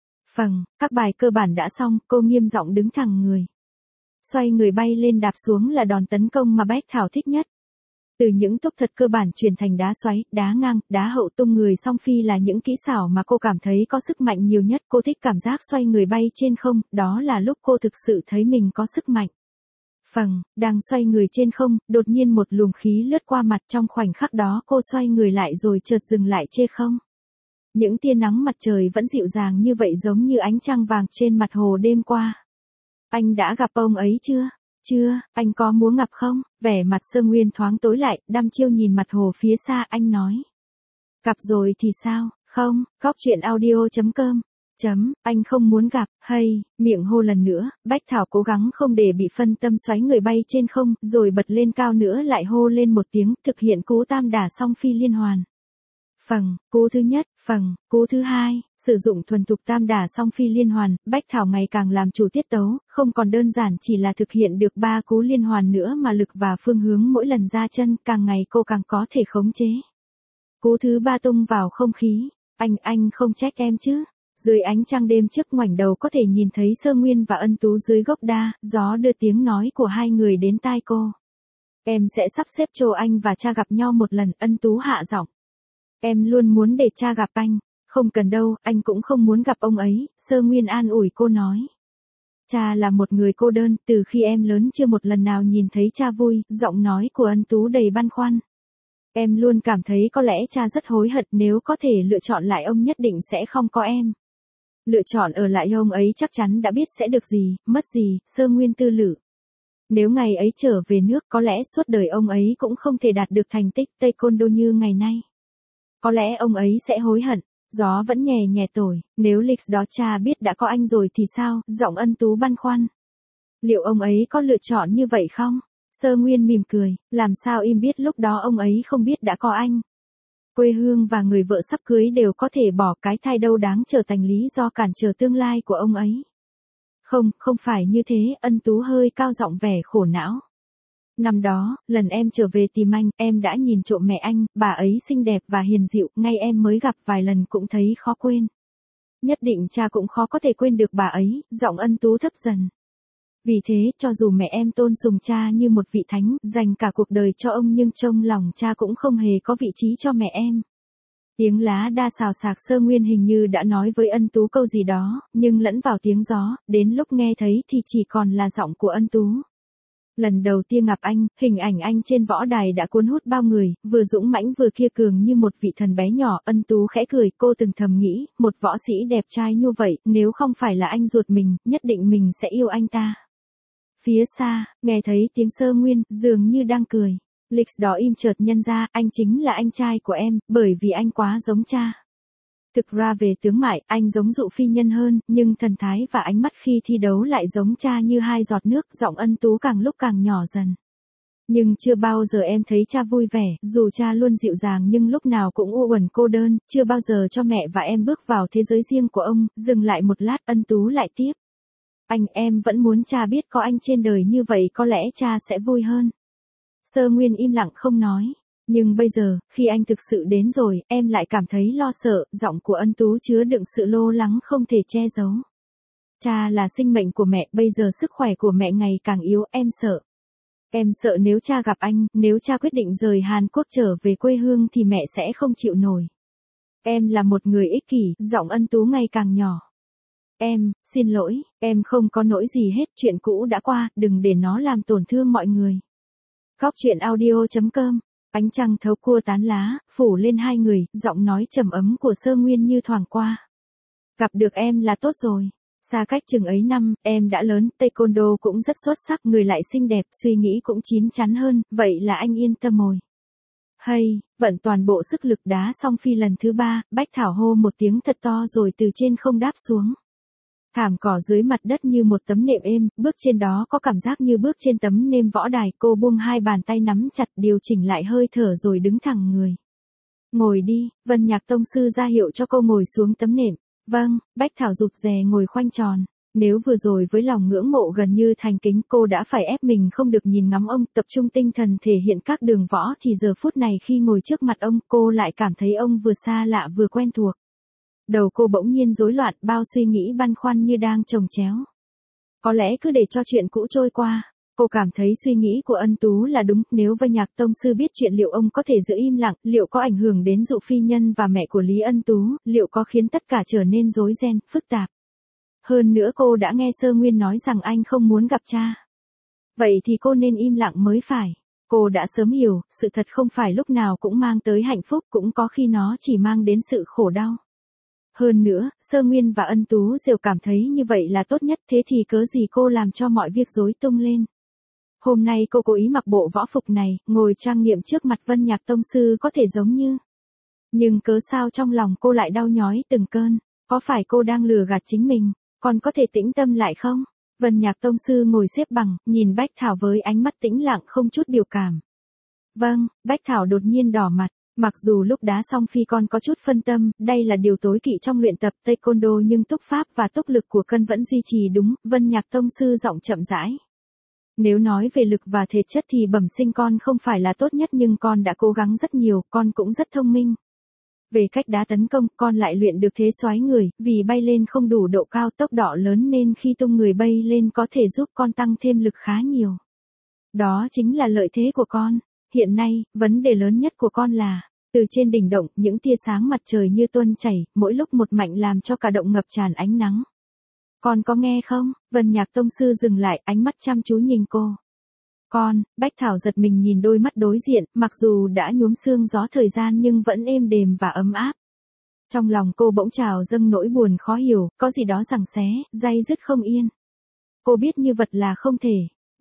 Các bài cơ bản đã xong, cô nghiêm giọng đứng thẳng người. Xoay người bay lên đạp xuống là đòn tấn công mà Bách Thảo thích nhất. Từ những tốc thật cơ bản chuyển thành đá xoáy, đá ngang, đá hậu tung người song phi là những kỹ xảo mà cô cảm thấy có sức mạnh nhiều nhất. Cô thích cảm giác xoay người bay trên không, đó là lúc cô thực sự thấy mình có sức mạnh. Đang xoay người trên không, đột nhiên một luồng khí lướt qua mặt, trong khoảnh khắc đó cô xoay người lại rồi chợt dừng lại trên không. Những tia nắng mặt trời vẫn dịu dàng như vậy giống như ánh trăng vàng trên mặt hồ đêm qua. Anh đã gặp ông ấy chưa? Chưa, anh có muốn gặp không? Vẻ mặt Sơ Nguyên thoáng tối lại, đăm chiêu nhìn mặt hồ phía xa, anh nói. Gặp rồi thì sao? Không, góc truyện audio.com. Anh không muốn gặp, hay, miệng hô lần nữa, Bách Thảo cố gắng không để bị phân tâm xoáy người bay trên không, rồi bật lên cao nữa lại hô lên một tiếng, thực hiện cú tam đả song phi liên hoàn. Cú thứ nhất, cú thứ hai, sử dụng thuần thục tam đả song phi liên hoàn, Bách Thảo ngày càng làm chủ tiết tấu, không còn đơn giản chỉ là thực hiện được 3 cú liên hoàn nữa mà lực và phương hướng mỗi lần ra chân, càng ngày cô càng có thể khống chế. Cú thứ 3 tung vào không khí, anh không trách em chứ? Dưới ánh trăng đêm trước ngoảnh đầu có thể nhìn thấy Sơ Nguyên và Ân Tú dưới gốc đa, gió đưa tiếng nói của hai người đến tai cô. Em sẽ sắp xếp cho anh và cha gặp nhau một lần, Ân Tú hạ giọng. Em luôn muốn để cha gặp anh. Không cần đâu, anh cũng không muốn gặp ông ấy, Sơ Nguyên an ủi cô nói. Cha là một người cô đơn, từ khi em lớn chưa một lần nào nhìn thấy cha vui, giọng nói của Ân Tú đầy băn khoăn. Em luôn cảm thấy có lẽ cha rất hối hận, nếu có thể lựa chọn lại ông nhất định sẽ không có em. Lựa chọn ở lại ông ấy chắc chắn đã biết sẽ được gì, mất gì, Sơ Nguyên tư lự. Nếu ngày ấy trở về nước có lẽ suốt đời ông ấy cũng không thể đạt được thành tích taekwondo như ngày nay. Có lẽ ông ấy sẽ hối hận. Gió vẫn nhẹ nhẹ thổi, nếu lịch đó cha biết đã có anh rồi thì sao, giọng Ân Tú băn khoăn. Liệu ông ấy có lựa chọn như vậy không? Sơ Nguyên mỉm cười, làm sao im biết lúc đó ông ấy không biết đã có anh. Quê hương và người vợ sắp cưới đều có thể bỏ, cái thai đâu đáng trở thành lý do cản trở tương lai của ông ấy. Không, không phải như thế, Ân Tú hơi cao giọng vẻ khổ não. Năm đó, lần em trở về tìm anh, em đã nhìn trộm mẹ anh, bà ấy xinh đẹp và hiền dịu, ngay em mới gặp vài lần cũng thấy khó quên. Nhất định cha cũng khó có thể quên được bà ấy, giọng Ân Tú thấp dần. Vì thế, cho dù mẹ em tôn sùng cha như một vị thánh, dành cả cuộc đời cho ông nhưng trong lòng cha cũng không hề có vị trí cho mẹ em. Tiếng lá đa xào xạc. Sơ Nguyên hình như đã nói với Ân Tú câu gì đó, nhưng lẫn vào tiếng gió, đến lúc nghe thấy thì chỉ còn là giọng của Ân Tú. Lần đầu tiên gặp anh, hình ảnh anh trên võ đài đã cuốn hút bao người, vừa dũng mãnh vừa kiên cường như một vị thần bé nhỏ. Ân Tú khẽ cười, cô từng thầm nghĩ, một võ sĩ đẹp trai như vậy, nếu không phải là anh ruột mình, nhất định mình sẽ yêu anh ta. Phía xa, nghe thấy tiếng Sơ Nguyên, dường như đang cười. Lịch đó im chợt nhân ra, anh chính là anh trai của em, bởi vì anh quá giống cha. Thực ra về tướng mạo, anh giống Dụ Phi Nhân hơn, nhưng thần thái và ánh mắt khi thi đấu lại giống cha như hai giọt nước. Giọng Ân Tú càng lúc càng nhỏ dần. Nhưng chưa bao giờ em thấy cha vui vẻ, dù cha luôn dịu dàng nhưng lúc nào cũng u uẩn cô đơn, chưa bao giờ cho mẹ và em bước vào thế giới riêng của ông. Dừng lại một lát, Ân Tú lại tiếp. Em vẫn muốn cha biết có anh trên đời, như vậy có lẽ cha sẽ vui hơn. Sơ Nguyên im lặng không nói. Nhưng bây giờ, khi anh thực sự đến rồi, em lại cảm thấy lo sợ. Giọng của Ân Tú chứa đựng sự lo lắng không thể che giấu. Cha là sinh mệnh của mẹ, bây giờ sức khỏe của mẹ ngày càng yếu, em sợ. Em sợ nếu cha gặp anh, nếu cha quyết định rời Hàn Quốc trở về quê hương thì mẹ sẽ không chịu nổi. Em là một người ích kỷ, giọng Ân Tú ngày càng nhỏ. Em, xin lỗi, em không có nỗi gì hết, chuyện cũ đã qua, đừng để nó làm tổn thương mọi người. Góc truyện audio.com. Ánh trăng thấu cua tán lá, phủ lên hai người, giọng nói trầm ấm của Sơ Nguyên như thoảng qua. Gặp được em là tốt rồi. Xa cách chừng ấy năm, em đã lớn, taekwondo cũng rất xuất sắc, người lại xinh đẹp, suy nghĩ cũng chín chắn hơn, vậy là anh yên tâm rồi. Hay, vận toàn bộ sức lực đá xong phi lần thứ 3, Bách Thảo hô một tiếng thật to rồi từ trên không đáp xuống. Thảm cỏ dưới mặt đất như một tấm nệm êm, bước trên đó có cảm giác như bước trên tấm nêm võ đài. Cô buông hai bàn tay nắm chặt, điều chỉnh lại hơi thở rồi đứng thẳng người. Ngồi đi, Vân Nhạc tông sư ra hiệu cho cô ngồi xuống tấm nệm. Vâng, Bách Thảo rụt rè ngồi khoanh tròn. Nếu vừa rồi với lòng ngưỡng mộ gần như thành kính cô đã phải ép mình không được nhìn ngắm ông, tập trung tinh thần thể hiện các đường võ, thì giờ phút này khi ngồi trước mặt ông, cô lại cảm thấy ông vừa xa lạ vừa quen thuộc. Đầu cô bỗng nhiên rối loạn, bao suy nghĩ băn khoăn như đang chồng chéo. Có lẽ cứ để cho chuyện cũ trôi qua. Cô cảm thấy suy nghĩ của Ân Tú là đúng, nếu Vân Nhạc tông sư biết chuyện liệu ông có thể giữ im lặng, liệu có ảnh hưởng đến Dụ Phi Nhân và mẹ của Lý Ân Tú, liệu có khiến tất cả trở nên rối ren, phức tạp. Hơn nữa cô đã nghe Sơ Nguyên nói rằng anh không muốn gặp cha. Vậy thì cô nên im lặng mới phải. Cô đã sớm hiểu, sự thật không phải lúc nào cũng mang tới hạnh phúc, cũng có khi nó chỉ mang đến sự khổ đau. Hơn nữa, Sơ Nguyên và Ân Tú đều cảm thấy như vậy là tốt nhất, thế thì cớ gì cô làm cho mọi việc rối tung lên. Hôm nay cô cố ý mặc bộ võ phục này, ngồi trang nghiêm trước mặt Vân Nhạc tông sư có thể giống như. Nhưng cớ sao trong lòng cô lại đau nhói từng cơn, có phải cô đang lừa gạt chính mình, còn có thể tĩnh tâm lại không? Vân Nhạc tông sư ngồi xếp bằng, nhìn Bách Thảo với ánh mắt tĩnh lặng không chút biểu cảm. Vâng, Bách Thảo đột nhiên đỏ mặt. Mặc dù lúc đá xong phi con có chút phân tâm, đây là điều tối kỵ trong luyện tập taekwondo, nhưng túc pháp và túc lực của cân vẫn duy trì đúng. Vân Nhạc tông sư giọng chậm rãi. Nếu nói về lực và thể chất thì bẩm sinh con không phải là tốt nhất, nhưng con đã cố gắng rất nhiều, con cũng rất thông minh. Về cách đá tấn công, con lại luyện được thế xoáy người, vì bay lên không đủ độ cao, tốc độ lớn nên khi tung người bay lên có thể giúp con tăng thêm lực khá nhiều. Đó chính là lợi thế của con. Hiện nay, vấn đề lớn nhất của con là, từ trên đỉnh động, những tia sáng mặt trời như tuôn chảy, mỗi lúc một mạnh làm cho cả động ngập tràn ánh nắng. Con có nghe không? Vân Nhạc tông sư dừng lại, ánh mắt chăm chú nhìn cô. Con, Bách Thảo giật mình nhìn đôi mắt đối diện, mặc dù đã nhuốm sương gió thời gian nhưng vẫn êm đềm và ấm áp. Trong lòng cô bỗng trào dâng nỗi buồn khó hiểu, có gì đó giằng xé, day dứt không yên. Cô biết như vật là không thể.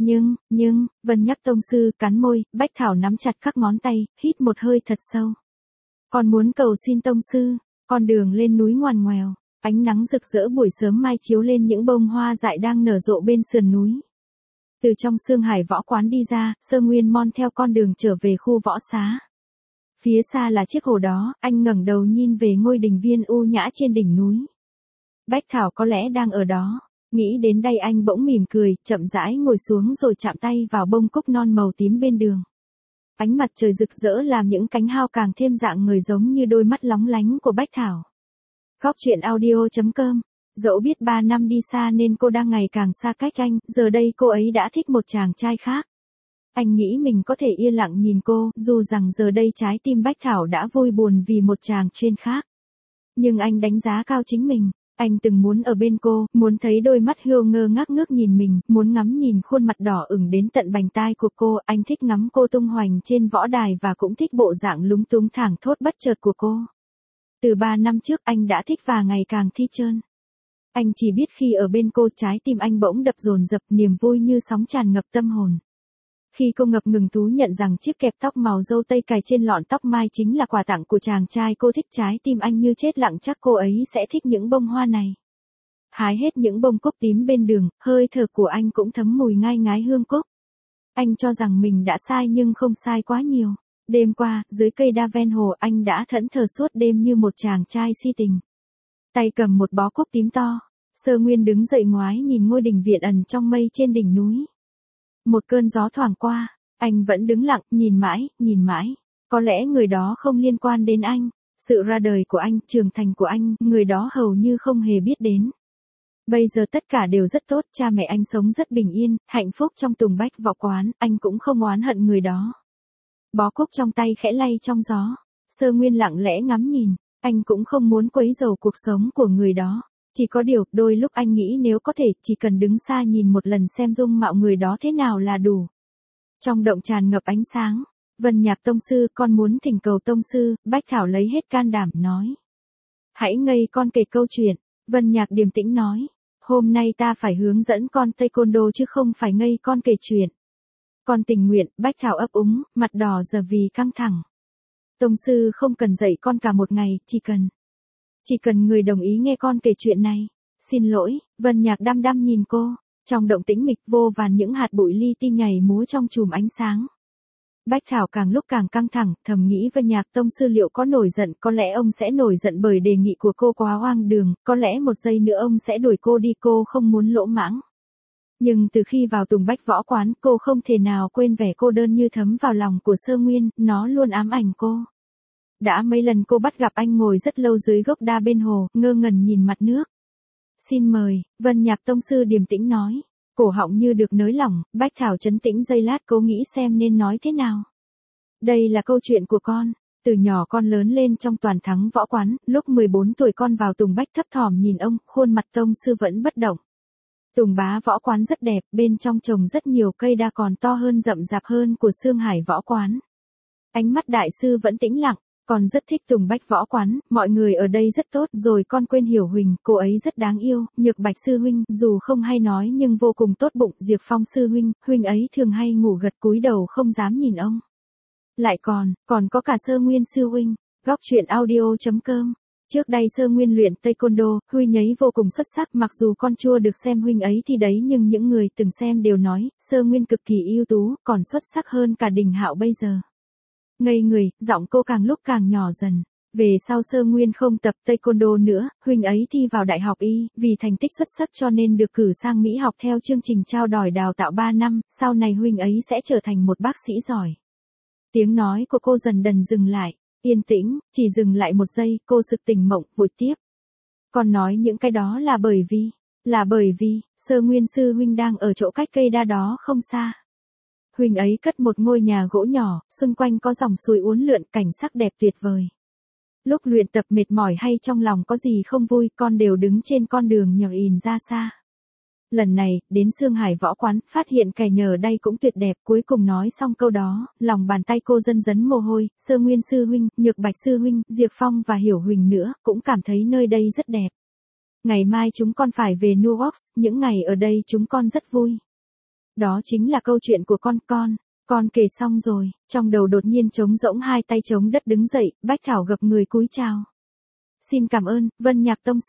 Nhưng, Vân Nhạc tông sư cắn môi, Bách Thảo nắm chặt các ngón tay, hít một hơi thật sâu. Con muốn cầu xin tông sư, con đường lên núi ngoằn ngoèo, ánh nắng rực rỡ buổi sớm mai chiếu lên những bông hoa dại đang nở rộ bên sườn núi. Từ trong Sương Hải võ quán đi ra, Sơ Nguyên mon theo con đường trở về khu võ xá. Phía xa là chiếc hồ đó, anh ngẩng đầu nhìn về ngôi đình viên u nhã trên đỉnh núi. Bách Thảo có lẽ đang ở đó. Nghĩ đến đây anh bỗng mỉm cười, chậm rãi ngồi xuống rồi chạm tay vào bông cúc non màu tím bên đường. Ánh mặt trời rực rỡ làm những cánh hao càng thêm dạng người giống như đôi mắt lóng lánh của Bách Thảo. Góc truyện audio.com. Dẫu biết 3 năm đi xa nên cô đang ngày càng xa cách anh, giờ đây cô ấy đã thích một chàng trai khác. Anh nghĩ mình có thể yên lặng nhìn cô, dù rằng giờ đây trái tim Bách Thảo đã vui buồn vì một chàng trên khác. Nhưng anh đánh giá cao chính mình. Anh từng muốn ở bên cô, muốn thấy đôi mắt hươu ngơ ngác ngước nhìn mình, muốn ngắm nhìn khuôn mặt đỏ ửng đến tận bành tai của cô, anh thích ngắm cô tung hoành trên võ đài và cũng thích bộ dạng lúng túng thảng thốt bất chợt của cô. Từ 3 năm trước anh đã thích và ngày càng thi trơn. Anh chỉ biết khi ở bên cô trái tim anh bỗng đập dồn dập, niềm vui như sóng tràn ngập tâm hồn. Khi cô ngập ngừng thú nhận rằng chiếc kẹp tóc màu dâu tây cài trên lọn tóc mai chính là quà tặng của chàng trai cô thích, trái tim anh như chết lặng, chắc cô ấy sẽ thích những bông hoa này. Hái hết những bông cúc tím bên đường, hơi thở của anh cũng thấm mùi ngai ngái hương cúc. Anh cho rằng mình đã sai nhưng không sai quá nhiều. Đêm qua, dưới cây đa ven hồ anh đã thẫn thờ suốt đêm như một chàng trai si tình. Tay cầm một bó cúc tím to, Sơ Nguyên đứng dậy ngoái nhìn ngôi đình viện ẩn trong mây trên đỉnh núi. Một cơn gió thoảng qua, anh vẫn đứng lặng, nhìn mãi. Có lẽ người đó không liên quan đến anh, sự ra đời của anh, trưởng thành của anh, người đó hầu như không hề biết đến. Bây giờ tất cả đều rất tốt, cha mẹ anh sống rất bình yên, hạnh phúc trong Tùng Bách Võ Quán, anh cũng không oán hận người đó. Bó cúc trong tay khẽ lay trong gió, Sơ Nguyên lặng lẽ ngắm nhìn, anh cũng không muốn quấy rầy cuộc sống của người đó. Chỉ có điều, đôi lúc anh nghĩ nếu có thể, chỉ cần đứng xa nhìn một lần xem dung mạo người đó thế nào là đủ. Trong động tràn ngập ánh sáng, Vân Nhạc tông sư, con muốn thỉnh cầu tông sư, Bách Thảo lấy hết can đảm nói. Hãy ngây con kể câu chuyện, Vân Nhạc điềm tĩnh nói. Hôm nay ta phải hướng dẫn con taekwondo chứ không phải ngây con kể chuyện. Con tình nguyện, Bách Thảo ấp úng, mặt đỏ giờ vì căng thẳng. Tông sư không cần dạy con cả một ngày, chỉ cần người đồng ý nghe con kể chuyện này. Xin lỗi, Vân Nhạc đăm đăm nhìn cô, trong động tĩnh mịch vô vàn những hạt bụi li ti nhảy múa trong chùm ánh sáng. Bách Thảo càng lúc càng căng thẳng, thầm nghĩ Vân Nhạc tông sư liệu có nổi giận, có lẽ ông sẽ nổi giận bởi đề nghị của cô quá hoang đường, có lẽ một giây nữa ông sẽ đuổi cô đi, cô không muốn lỗ mãng. Nhưng từ khi vào Tùng Bách Võ Quán, cô không thể nào quên vẻ cô đơn như thấm vào lòng của Sơ Nguyên, nó luôn ám ảnh cô. Đã mấy lần cô bắt gặp anh ngồi rất lâu dưới gốc đa bên hồ, ngơ ngẩn nhìn mặt nước. Xin mời, Vân Nhạc tông sư điềm tĩnh nói. Cổ họng như được nới lỏng, Bách Thảo trấn tĩnh giây lát, cố nghĩ xem nên nói thế nào. Đây là câu chuyện của con. Từ nhỏ con lớn lên trong Toàn Thắng Võ Quán, lúc 14 tuổi con vào Tùng Bách thấp thỏm nhìn ông, khuôn mặt tông sư vẫn bất động. Tùng Bá Võ Quán rất đẹp, bên trong trồng rất nhiều cây đa còn to hơn rậm rạp hơn của Sương Hải Võ Quán. Ánh mắt đại sư vẫn tĩnh lặng. Con rất thích Tùng Bách Võ Quán, mọi người ở đây rất tốt, rồi con quên Hiểu Huỳnh, cô ấy rất đáng yêu, Nhược Bạch sư huynh, dù không hay nói nhưng vô cùng tốt bụng, Diệp Phong sư huynh, huynh ấy thường hay ngủ gật cúi đầu không dám nhìn ông. Lại còn có cả Sơ Nguyên sư huynh. Góc truyện audio.com. Trước đây Sơ Nguyên luyện taekwondo, huy nhấy vô cùng xuất sắc, mặc dù con chưa được xem huynh ấy thì đấy nhưng những người từng xem đều nói, Sơ Nguyên cực kỳ ưu tú, còn xuất sắc hơn cả Đình Hạo bây giờ. Ngây người, giọng cô càng lúc càng nhỏ dần. Về sau Sơ Nguyên không tập taekwondo nữa, huynh ấy thi vào đại học y, vì thành tích xuất sắc cho nên được cử sang Mỹ học theo chương trình trao đổi đào tạo 3 năm, sau này huynh ấy sẽ trở thành một bác sĩ giỏi. Tiếng nói của cô dần dần dừng lại, yên tĩnh, chỉ dừng lại một giây, cô sực tỉnh mộng, vội tiếp. Con nói những cái đó là bởi vì, Sơ Nguyên sư huynh đang ở chỗ cách cây đa đó không xa. Huynh ấy cất một ngôi nhà gỗ nhỏ, xung quanh có dòng suối uốn lượn, cảnh sắc đẹp tuyệt vời. Lúc luyện tập mệt mỏi hay trong lòng có gì không vui, con đều đứng trên con đường nhỏ ìn ra xa. Lần này, đến Sương Hải Võ Quán, phát hiện kẻ nhờ đây cũng tuyệt đẹp, cuối cùng nói xong câu đó, lòng bàn tay cô dần dấn mồ hôi, Sơ Nguyên sư huynh, Nhược Bạch sư huynh, Diệp Phong và Hiểu Huỳnh nữa, cũng cảm thấy nơi đây rất đẹp. Ngày mai chúng con phải về New York, những ngày ở đây chúng con rất vui. Đó chính là câu chuyện của con kể xong rồi, trong đầu đột nhiên trống rỗng, hai tay chống đất đứng dậy, Bách Thảo gập người cúi chào. Xin cảm ơn, Vân Nhạc tông sư.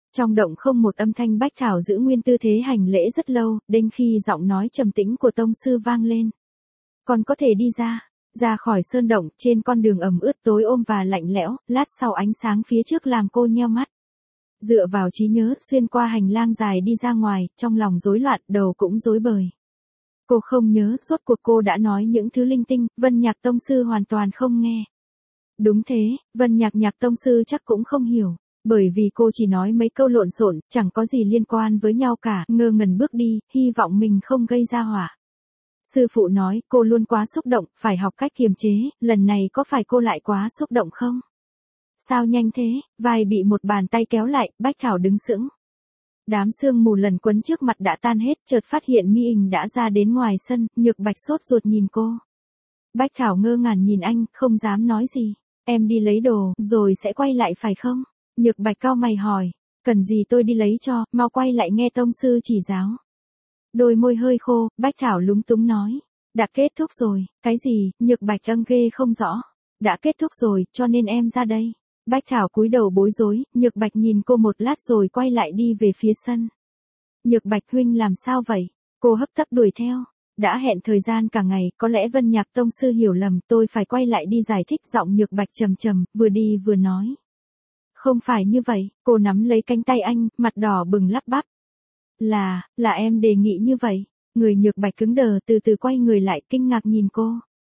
Trong động không một âm thanh, Bách Thảo giữ nguyên tư thế hành lễ rất lâu, đến khi giọng nói trầm tĩnh của tông sư vang lên. Còn có thể đi ra khỏi sơn động, trên con đường ẩm ướt tối ôm và lạnh lẽo, lát sau ánh sáng phía trước làm cô nheo mắt. Dựa vào trí nhớ, xuyên qua hành lang dài đi ra ngoài, trong lòng rối loạn, đầu cũng rối bời. Cô không nhớ, rốt cuộc cô đã nói những thứ linh tinh, Vân Nhạc tông sư hoàn toàn không nghe. Đúng thế, Vân Nhạc tông sư chắc cũng không hiểu, bởi vì cô chỉ nói mấy câu lộn xộn, chẳng có gì liên quan với nhau cả, ngơ ngẩn bước đi, hy vọng mình không gây ra họa. Sư phụ nói, cô luôn quá xúc động, phải học cách kiềm chế, lần này có phải cô lại quá xúc động không? Sao nhanh thế, vai bị một bàn tay kéo lại, Bách Thảo đứng sững. Đám sương mù lần quấn trước mặt đã tan hết, chợt phát hiện Mi Hình đã ra đến ngoài sân, Nhược Bạch sốt ruột nhìn cô. Bách Thảo ngơ ngẩn nhìn anh, không dám nói gì. Em đi lấy đồ, rồi sẽ quay lại phải không? Nhược Bạch cau mày hỏi. Cần gì tôi đi lấy cho, mau quay lại nghe tông sư chỉ giáo. Đôi môi hơi khô, Bách Thảo lúng túng nói. Đã kết thúc rồi, cái gì, Nhược Bạch ghê không rõ. Đã kết thúc rồi, cho nên em ra đây. Bách Thảo cúi đầu bối rối, Nhược Bạch nhìn cô một lát rồi quay lại đi về phía sân. Nhược Bạch huynh làm sao vậy? Cô hấp tấp đuổi theo. Đã hẹn thời gian cả ngày, có lẽ Vân Nhạc tông sư hiểu lầm, tôi phải quay lại đi giải thích. Giọng Nhược Bạch trầm trầm, vừa đi vừa nói. Không phải như vậy, cô nắm lấy cánh tay anh, mặt đỏ bừng lắp bắp. Là em đề nghị như vậy. Người Nhược Bạch cứng đờ, từ từ quay người lại, kinh ngạc nhìn cô.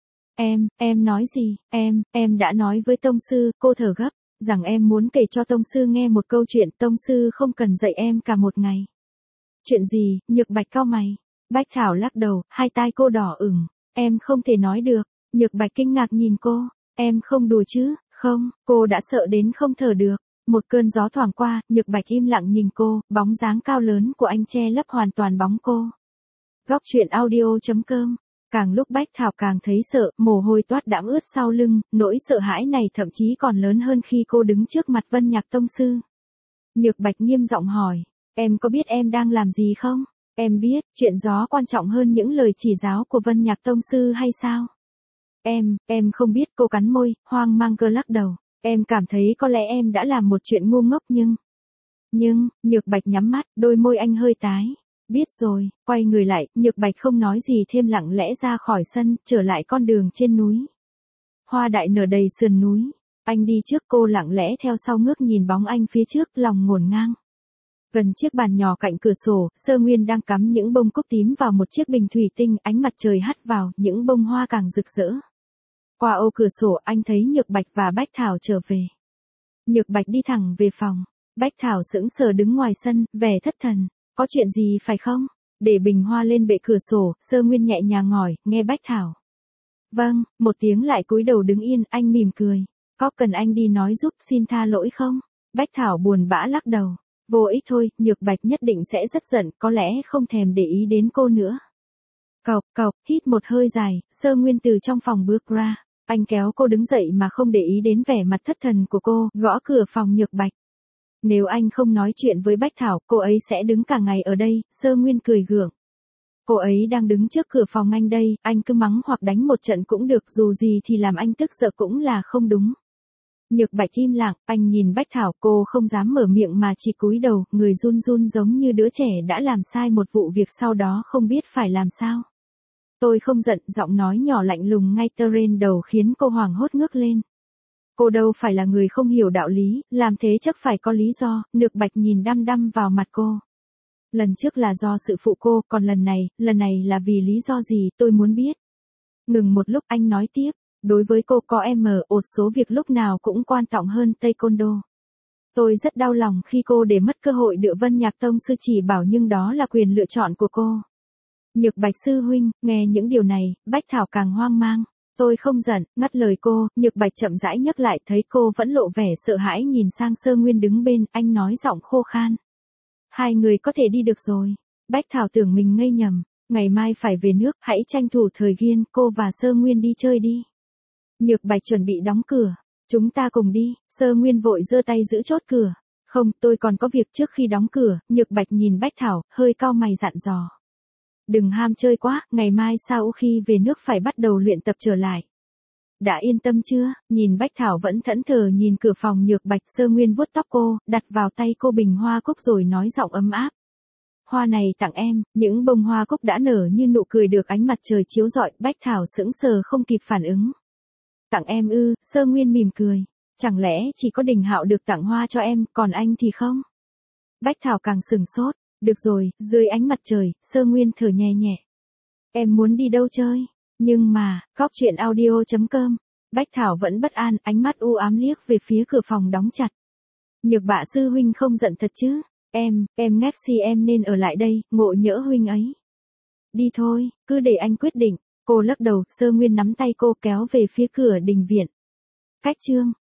Em nói gì? Em đã nói với tông sư, cô thở gấp, rằng em muốn kể cho tông sư nghe một câu chuyện, tông sư không cần dạy em cả một ngày. Chuyện gì? Nhược Bạch cau mày. Bách Thảo lắc đầu, hai tai cô đỏ ửng. Em không thể nói được. Nhược Bạch kinh ngạc nhìn cô. Em không đùa chứ? Không, cô đã sợ đến không thở được. Một cơn gió thoảng qua, Nhược Bạch im lặng nhìn cô, bóng dáng cao lớn của anh che lấp hoàn toàn bóng cô. Góc truyện audio.com. Càng lúc Bách Thảo càng thấy sợ, mồ hôi toát đẫm ướt sau lưng, nỗi sợ hãi này thậm chí còn lớn hơn khi cô đứng trước mặt Vân Nhạc tông sư. Nhược Bạch nghiêm giọng hỏi, em có biết em đang làm gì không? Em biết, chuyện gió quan trọng hơn những lời chỉ giáo của Vân Nhạc tông sư hay sao? Em không biết, cô cắn môi, hoang mang cơ lắc đầu. Em cảm thấy có lẽ em đã làm một chuyện ngu ngốc nhưng, Nhược Bạch nhắm mắt, đôi môi anh hơi tái. Biết rồi, quay người lại, Nhược Bạch không nói gì thêm lặng lẽ ra khỏi sân, trở lại con đường trên núi. Hoa đại nở đầy sườn núi. Anh đi trước, cô lặng lẽ theo sau ngước nhìn bóng anh phía trước, lòng ngổn ngang. Gần chiếc bàn nhỏ cạnh cửa sổ, Sơ Nguyên đang cắm những bông cúc tím vào một chiếc bình thủy tinh, ánh mặt trời hắt vào, những bông hoa càng rực rỡ. Qua ô cửa sổ, anh thấy Nhược Bạch và Bách Thảo trở về. Nhược Bạch đi thẳng về phòng. Bách Thảo sững sờ đứng ngoài sân, vẻ thất thần. Có chuyện gì phải không? Để bình hoa lên bệ cửa sổ, Sơ Nguyên nhẹ nhàng hỏi, nghe Bách Thảo. Vâng, một tiếng lại cúi đầu đứng yên, anh mỉm cười. Có cần anh đi nói giúp, xin tha lỗi không? Bách Thảo buồn bã lắc đầu. Vô ích thôi, Nhược Bạch nhất định sẽ rất giận, có lẽ không thèm để ý đến cô nữa. Cộc, hít một hơi dài, Sơ Nguyên từ trong phòng bước ra. Anh kéo cô đứng dậy mà không để ý đến vẻ mặt thất thần của cô, gõ cửa phòng Nhược Bạch. Nếu anh không nói chuyện với Bách Thảo, cô ấy sẽ đứng cả ngày ở đây, Sơ Nguyên cười gượng. Cô ấy đang đứng trước cửa phòng anh đây, anh cứ mắng hoặc đánh một trận cũng được, dù gì thì làm anh tức giận cũng là không đúng. Nhược Bạch im lặng, anh nhìn Bách Thảo, cô không dám mở miệng mà chỉ cúi đầu, người run run giống như đứa trẻ đã làm sai một vụ việc sau đó không biết phải làm sao. Tôi không giận, giọng nói nhỏ lạnh lùng ngay trên đầu khiến cô hoảng hốt ngước lên. Cô đâu phải là người không hiểu đạo lý, làm thế chắc phải có lý do. Nhược Bạch nhìn đăm đăm vào mặt cô. Lần trước là do sự phụ cô, còn lần này là vì lý do gì, tôi muốn biết. Ngừng một lúc anh nói tiếp, đối với cô có một số việc lúc nào cũng quan trọng hơn taekwondo. Tôi rất đau lòng khi cô để mất cơ hội được Vân Nhạc tông sư chỉ bảo, nhưng đó là quyền lựa chọn của cô. Nhược Bạch sư huynh, nghe những điều này, Bách Thảo càng hoang mang. Tôi không giận, ngắt lời cô, Nhược Bạch chậm rãi nhắc lại, thấy cô vẫn lộ vẻ sợ hãi nhìn sang Sơ Nguyên đứng bên, anh nói giọng khô khan. Hai người có thể đi được rồi. Bách Thảo tưởng mình ngây nhầm, ngày mai phải về nước, hãy tranh thủ thời gian, cô và Sơ Nguyên đi chơi đi. Nhược Bạch chuẩn bị đóng cửa, chúng ta cùng đi, Sơ Nguyên vội giơ tay giữ chốt cửa. Không, tôi còn có việc trước khi đóng cửa, Nhược Bạch nhìn Bách Thảo, hơi cau mày dặn dò. Đừng ham chơi quá, ngày mai sau khi về nước phải bắt đầu luyện tập trở lại. Đã yên tâm chưa? Nhìn Bách Thảo vẫn thẫn thờ nhìn cửa phòng Nhược Bạch, Sơ Nguyên vuốt tóc cô, đặt vào tay cô bình hoa cúc rồi nói giọng ấm áp. Hoa này tặng em, những bông hoa cúc đã nở như nụ cười được ánh mặt trời chiếu rọi, Bách Thảo sững sờ không kịp phản ứng. Tặng em ư? Sơ Nguyên mỉm cười. Chẳng lẽ chỉ có Đình Hạo được tặng hoa cho em, còn anh thì không? Bách Thảo càng sừng sốt. Được rồi, dưới ánh mặt trời, Sơ Nguyên thở nhẹ nhẹ. Em muốn đi đâu chơi? Nhưng mà, Góc Chuyện Audio.com. Bách Thảo vẫn bất an, ánh mắt u ám liếc về phía cửa phòng đóng chặt. Nhược Bạ sư huynh không giận thật chứ? Em ngách si em nên ở lại đây, ngộ nhỡ huynh ấy. Đi thôi, cứ để anh quyết định. Cô lắc đầu, Sơ Nguyên nắm tay cô kéo về phía cửa đình viện. Cách chương.